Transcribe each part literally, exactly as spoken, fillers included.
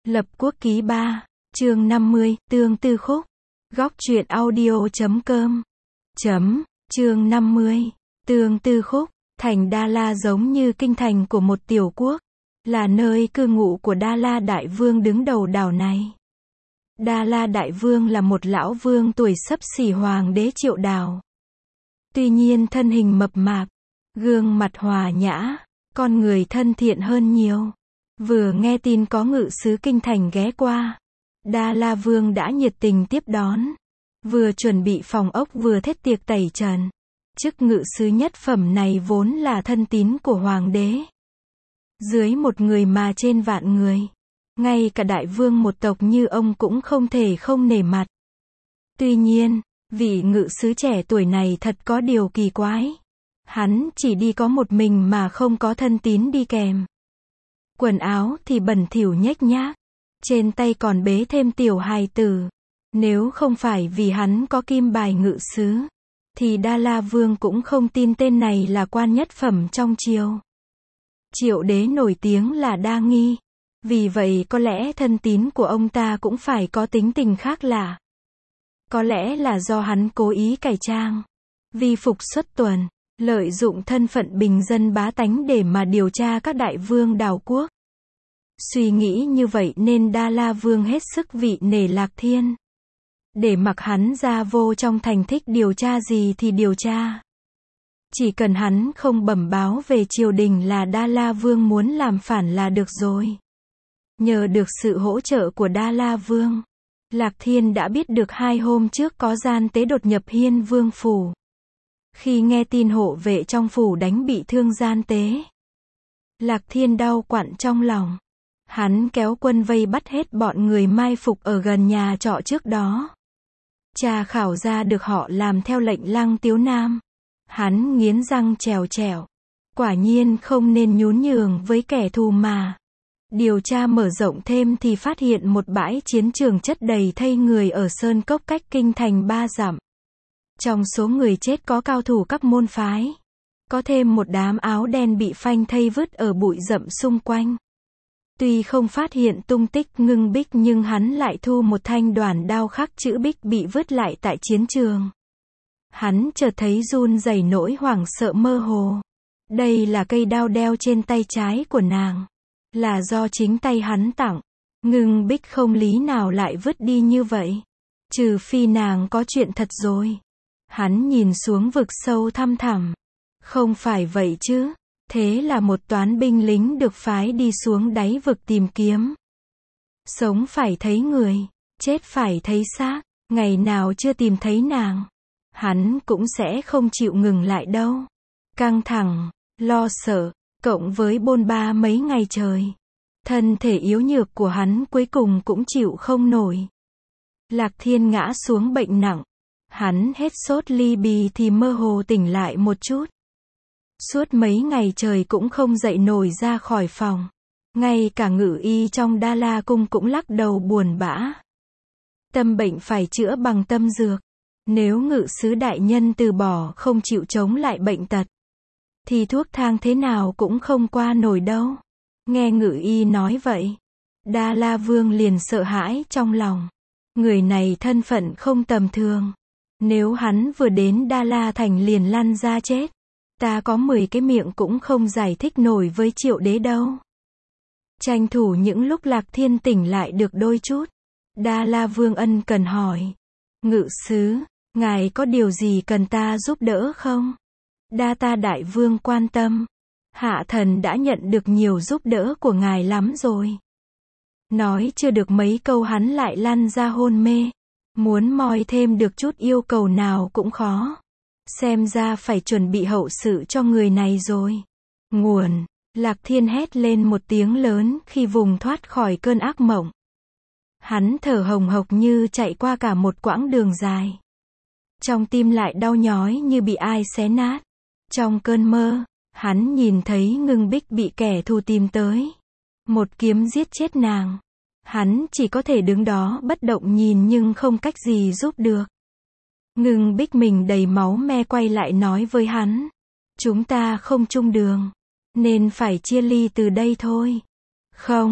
Lập Quốc Ký ba, chương năm mươi, Tương Tư Khúc. Góc truyện audio.com. Chấm, chương năm mươi, Tương Tư Khúc. Thành Đa La giống như kinh thành của một tiểu quốc, là nơi cư ngụ của Đa La Đại Vương đứng đầu đảo này. Đa La Đại Vương là một lão vương tuổi xấp xỉ hoàng đế Triệu Đào. Tuy nhiên thân hình mập mạp, gương mặt hòa nhã, con người thân thiện hơn nhiều. Vừa nghe tin có ngự sứ kinh thành ghé qua, Đa La Vương đã nhiệt tình tiếp đón. Vừa chuẩn bị phòng ốc vừa thết tiệc tẩy trần. Chức ngự sứ nhất phẩm này vốn là thân tín của hoàng đế. Dưới một người mà trên vạn người. Ngay cả đại vương một tộc như ông cũng không thể không nể mặt. Tuy nhiên, vị ngự sứ trẻ tuổi này thật có điều kỳ quái. Hắn chỉ đi có một mình mà không có thân tín đi kèm. Quần áo thì bẩn thỉu nhếch nhác. Trên tay còn bế thêm tiểu hài tử. Nếu không phải vì hắn có kim bài ngự sứ, thì Đa La Vương cũng không tin tên này là quan nhất phẩm trong triều. Triệu đế nổi tiếng là đa nghi. Vì vậy có lẽ thân tín của ông ta cũng phải có tính tình khác lạ. Có lẽ là do hắn cố ý cải trang, vi phục xuất tuần, lợi dụng thân phận bình dân bá tánh để mà điều tra các đại vương đảo quốc. Suy nghĩ như vậy nên Đa La Vương hết sức vị nể Lạc Thiên. Để mặc hắn ra vô trong thành thích điều tra gì thì điều tra. Chỉ cần hắn không bẩm báo về triều đình là Đa La Vương muốn làm phản là được rồi. Nhờ được sự hỗ trợ của Đa La Vương, Lạc Thiên đã biết được hai hôm trước có gian tế đột nhập Hiên Vương phủ. Khi nghe tin hộ vệ trong phủ đánh bị thương gian tế, Lạc Thiên đau quặn trong lòng. Hắn kéo quân vây bắt hết bọn người mai phục ở gần nhà trọ trước đó. Tra khảo ra được họ làm theo lệnh Lăng Tiếu Nam. Hắn nghiến răng trèo trèo. Quả nhiên không nên nhún nhường với kẻ thù mà. Điều tra mở rộng thêm thì phát hiện một bãi chiến trường chất đầy thây người ở Sơn Cốc cách kinh thành ba dặm. Trong số người chết có cao thủ các môn phái. Có thêm một đám áo đen bị phanh thây vứt ở bụi rậm xung quanh. Tuy không phát hiện tung tích Ngưng Bích nhưng hắn lại thu một thanh đoản đao khắc chữ Bích bị vứt lại tại chiến trường. Hắn chợt thấy run rẩy nỗi hoảng sợ mơ hồ. Đây là cây đao đeo trên tay trái của nàng. Là do chính tay hắn tặng. Ngưng Bích không lý nào lại vứt đi như vậy. Trừ phi nàng có chuyện thật rồi. Hắn nhìn xuống vực sâu thăm thẳm. Không phải vậy chứ. Thế là một toán binh lính được phái đi xuống đáy vực tìm kiếm. Sống phải thấy người, chết phải thấy xác. Ngày nào chưa tìm thấy nàng, hắn cũng sẽ không chịu ngừng lại đâu. Căng thẳng, lo sợ, cộng với bôn ba mấy ngày trời. Thân thể yếu nhược của hắn cuối cùng cũng chịu không nổi. Lạc Thiên ngã xuống bệnh nặng. Hắn hết sốt ly bì thì mơ hồ tỉnh lại một chút. Suốt mấy ngày trời cũng không dậy nổi ra khỏi phòng. Ngay cả ngự y trong Đa La Cung cũng lắc đầu buồn bã. Tâm bệnh phải chữa bằng tâm dược. Nếu ngự sứ đại nhân từ bỏ không chịu chống lại bệnh tật, thì thuốc thang thế nào cũng không qua nổi đâu. Nghe ngự y nói vậy, Đa La Vương liền sợ hãi trong lòng. Người này thân phận không tầm thường. Nếu hắn vừa đến Đa La Thành liền lăn ra chết, ta có mười cái miệng cũng không giải thích nổi với Triệu đế đâu. Tranh thủ những lúc Lạc Thiên tỉnh lại được đôi chút, Đa La Vương ân cần hỏi. Ngự sứ, ngài có điều gì cần ta giúp đỡ không? Đa ta đại vương quan tâm. Hạ thần đã nhận được nhiều giúp đỡ của ngài lắm rồi. Nói chưa được mấy câu hắn lại lăn ra hôn mê. Muốn moi thêm được chút yêu cầu nào cũng khó. Xem ra phải chuẩn bị hậu sự cho người này rồi. Nguồn, Lạc Thiên hét lên một tiếng lớn khi vùng thoát khỏi cơn ác mộng. Hắn thở hồng hộc như chạy qua cả một quãng đường dài. Trong tim lại đau nhói như bị ai xé nát. Trong cơn mơ, hắn nhìn thấy Ngưng Bích bị kẻ thù tìm tới. Một kiếm giết chết nàng. Hắn chỉ có thể đứng đó bất động nhìn nhưng không cách gì giúp được. Ngưng Bích mình đầy máu me quay lại nói với hắn. Chúng ta không chung đường, nên phải chia ly từ đây thôi. Không,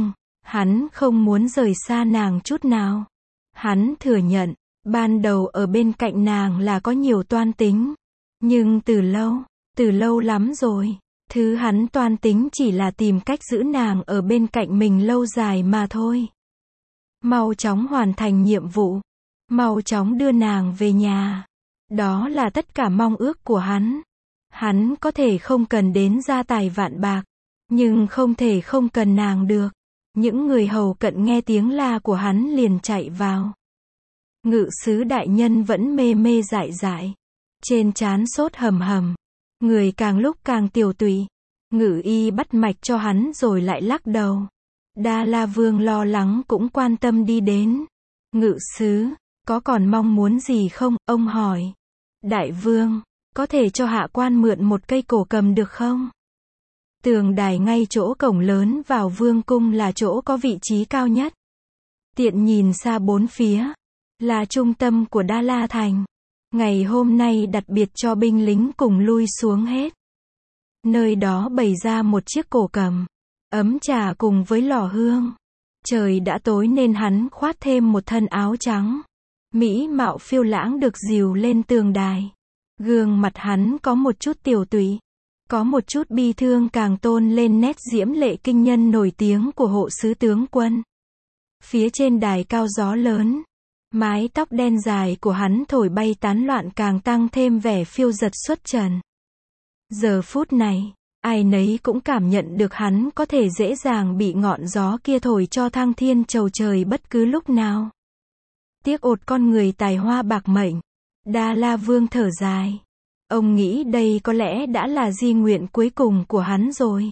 Hắn không muốn rời xa nàng chút nào. Hắn thừa nhận, ban đầu ở bên cạnh nàng là có nhiều toan tính. Nhưng từ lâu, từ lâu lắm rồi, thứ hắn toan tính chỉ là tìm cách giữ nàng ở bên cạnh mình lâu dài mà thôi. Mau chóng hoàn thành nhiệm vụ. Mau chóng đưa nàng về nhà. Đó là tất cả mong ước của hắn. Hắn có thể không cần đến gia tài vạn bạc, nhưng không thể không cần nàng được. Những người hầu cận nghe tiếng la của hắn liền chạy vào. Ngự sứ đại nhân vẫn mê mê dại dại. Trên trán sốt hầm hầm. Người càng lúc càng tiều tụy. Ngự y bắt mạch cho hắn rồi lại lắc đầu. Đa La Vương lo lắng cũng quan tâm đi đến. Ngự sứ, có còn mong muốn gì không? Ông hỏi. Đại vương, có thể cho hạ quan mượn một cây cổ cầm được không? Tường đài ngay chỗ cổng lớn vào vương cung là chỗ có vị trí cao nhất. Tiện nhìn xa bốn phía, là trung tâm của Đa La Thành. Ngày hôm nay đặc biệt cho binh lính cùng lui xuống hết. Nơi đó bày ra một chiếc cổ cầm, ấm trà cùng với lò hương. Trời đã tối nên hắn khoác thêm một thân áo trắng. Mỹ mạo phiêu lãng được dìu lên tường đài. Gương mặt hắn có một chút tiều tụy, có một chút bi thương càng tôn lên nét diễm lệ kinh nhân nổi tiếng của hộ sứ tướng quân. Phía trên đài cao gió lớn, mái tóc đen dài của hắn thổi bay tán loạn càng tăng thêm vẻ phiêu dật xuất trần. Giờ phút này, ai nấy cũng cảm nhận được hắn có thể dễ dàng bị ngọn gió kia thổi cho thăng thiên trầu trời bất cứ lúc nào. Tiếc ột con người tài hoa bạc mệnh. Đa La Vương thở dài. Ông nghĩ đây có lẽ đã là di nguyện cuối cùng của hắn rồi.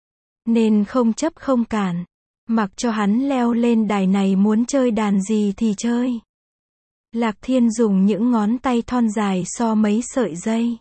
Nên không chấp không cản. Mặc cho hắn leo lên đài này muốn chơi đàn gì thì chơi. Lạc Thiên dùng những ngón tay thon dài so mấy sợi dây.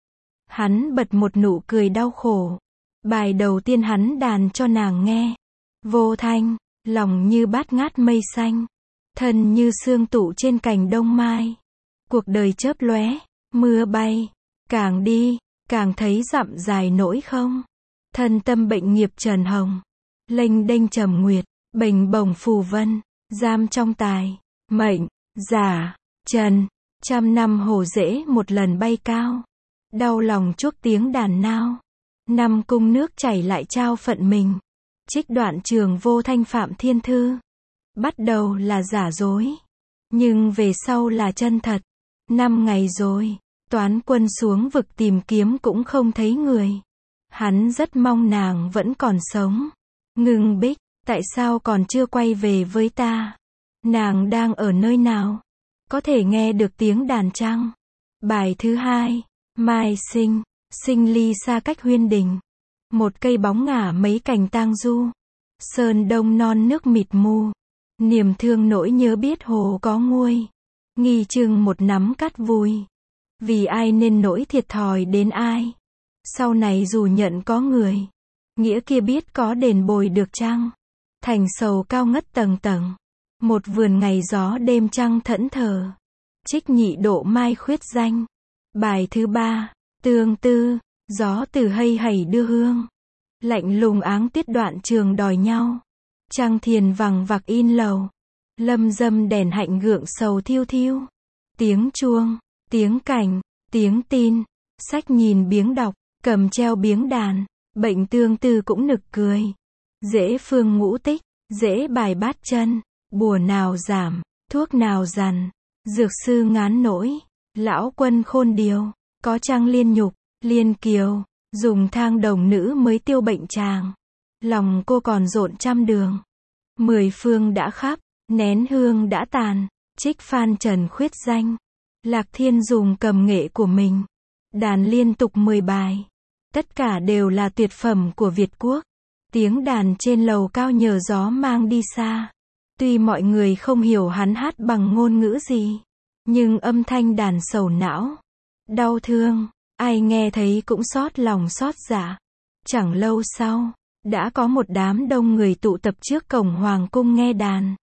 Hắn bật một nụ cười đau khổ. Bài đầu tiên hắn đàn cho nàng nghe. Vô thanh, lòng như bát ngát mây xanh. Thân như sương tụ trên cành đông mai. Cuộc đời chớp lóe, mưa bay. Càng đi, càng thấy dặm dài nỗi không. Thân tâm bệnh nghiệp trần hồng. Lênh đênh trầm nguyệt, bềnh bồng phù vân. Giam trong tài, mệnh, giả, trần. Trăm năm hổ rễ một lần bay cao. Đau lòng chuốc tiếng đàn nao. Năm cung nước chảy lại trao phận mình. Trích đoạn trường vô thanh phạm thiên thư. Bắt đầu là giả dối, nhưng về sau là chân thật. Năm ngày rồi, toán quân xuống vực tìm kiếm cũng không thấy người. Hắn rất mong nàng vẫn còn sống. Ngưng Bích, tại sao còn chưa quay về với ta? Nàng đang ở nơi nào? Có thể nghe được tiếng đàn chăng? Bài thứ hai, Mai sinh, sinh ly xa cách huyên đình. Một cây bóng ngả mấy cành tang du. Sơn đông non nước mịt mù. Niềm thương nỗi nhớ biết hồ có nguôi. Nghi chừng một nắm cát vui. Vì ai nên nỗi thiệt thòi đến ai. Sau này dù nhận có người, nghĩa kia biết có đền bồi được chăng. Thành sầu cao ngất tầng tầng. Một vườn ngày gió đêm trăng thẫn thờ. Trích nhị độ mai khuyết danh. Bài thứ ba, tương tư. Gió từ hây hẩy đưa hương. Lạnh lùng áng tiết đoạn trường đòi nhau. Trăng thiền vằng vặc in lầu. Lâm dâm đèn hạnh gượng sầu thiêu thiêu. Tiếng chuông, tiếng cảnh, tiếng tin. Sách nhìn biếng đọc, cầm treo biếng đàn. Bệnh tương tư cũng nực cười. Dễ phương ngũ tích, dễ bài bát chân. Bùa nào giảm, thuốc nào dằn. Dược sư ngán nỗi. Lão quân khôn điều. Có trăng liên nhục, liên kiều. Dùng thang đồng nữ mới tiêu bệnh chàng. Lòng cô còn rộn trăm đường. Mười phương đã khắp, nén hương đã tàn. Trích phan trần khuyết danh. Lạc Thiên dùng cầm nghệ của mình. Đàn liên tục mười bài. Tất cả đều là tuyệt phẩm của Việt Quốc. Tiếng đàn trên lầu cao nhờ gió mang đi xa. Tuy mọi người không hiểu hắn hát bằng ngôn ngữ gì, nhưng âm thanh đàn sầu não, đau thương, ai nghe thấy cũng xót lòng xót dạ. Chẳng lâu sau, đã có một đám đông người tụ tập trước cổng hoàng cung nghe đàn.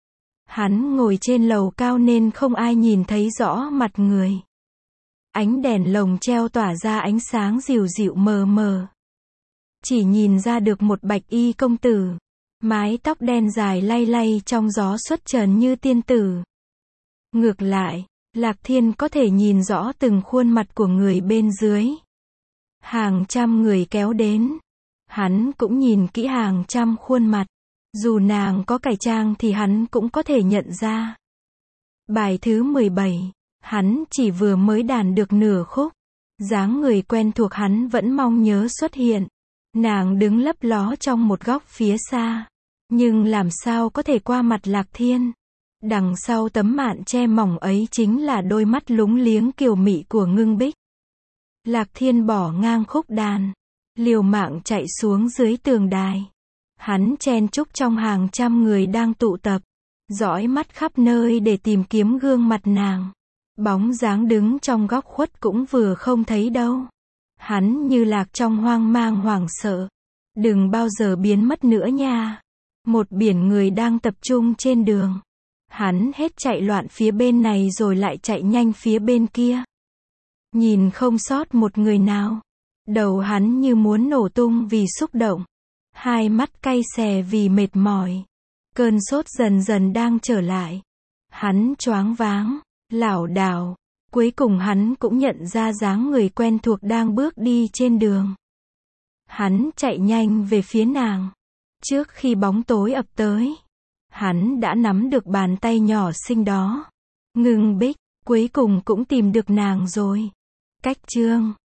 Hắn ngồi trên lầu cao nên không ai nhìn thấy rõ mặt người. Ánh đèn lồng treo tỏa ra ánh sáng dịu dịu mờ mờ. Chỉ nhìn ra được một bạch y công tử. Mái tóc đen dài lay lay trong gió xuất trần như tiên tử. Ngược lại, Lạc Thiên có thể nhìn rõ từng khuôn mặt của người bên dưới. Hàng trăm người kéo đến. Hắn cũng nhìn kỹ hàng trăm khuôn mặt. Dù nàng có cải trang thì hắn cũng có thể nhận ra. Bài thứ mười bảy. Hắn chỉ vừa mới đàn được nửa khúc. Dáng người quen thuộc hắn vẫn mong nhớ xuất hiện. Nàng đứng lấp ló trong một góc phía xa. Nhưng làm sao có thể qua mặt Lạc Thiên. Đằng sau tấm mạn che mỏng ấy chính là đôi mắt lúng liếng kiều mị của Ngưng Bích. Lạc Thiên bỏ ngang khúc đàn. Liều mạng chạy xuống dưới tường đài. Hắn chen chúc trong hàng trăm người đang tụ tập. Dõi mắt khắp nơi để tìm kiếm gương mặt nàng. Bóng dáng đứng trong góc khuất cũng vừa không thấy đâu. Hắn như lạc trong hoang mang hoảng sợ. Đừng bao giờ biến mất nữa nha. Một biển người đang tập trung trên đường. Hắn hết chạy loạn phía bên này rồi lại chạy nhanh phía bên kia. Nhìn không sót một người nào. Đầu hắn như muốn nổ tung vì xúc động. Hai mắt cay xè vì mệt mỏi. Cơn sốt dần dần đang trở lại. Hắn choáng váng, lảo đảo. Cuối cùng hắn cũng nhận ra dáng người quen thuộc đang bước đi trên đường. Hắn chạy nhanh về phía nàng. Trước khi bóng tối ập tới, hắn đã nắm được bàn tay nhỏ xinh đó. Ngưng Bích, cuối cùng cũng tìm được nàng rồi. Cách chương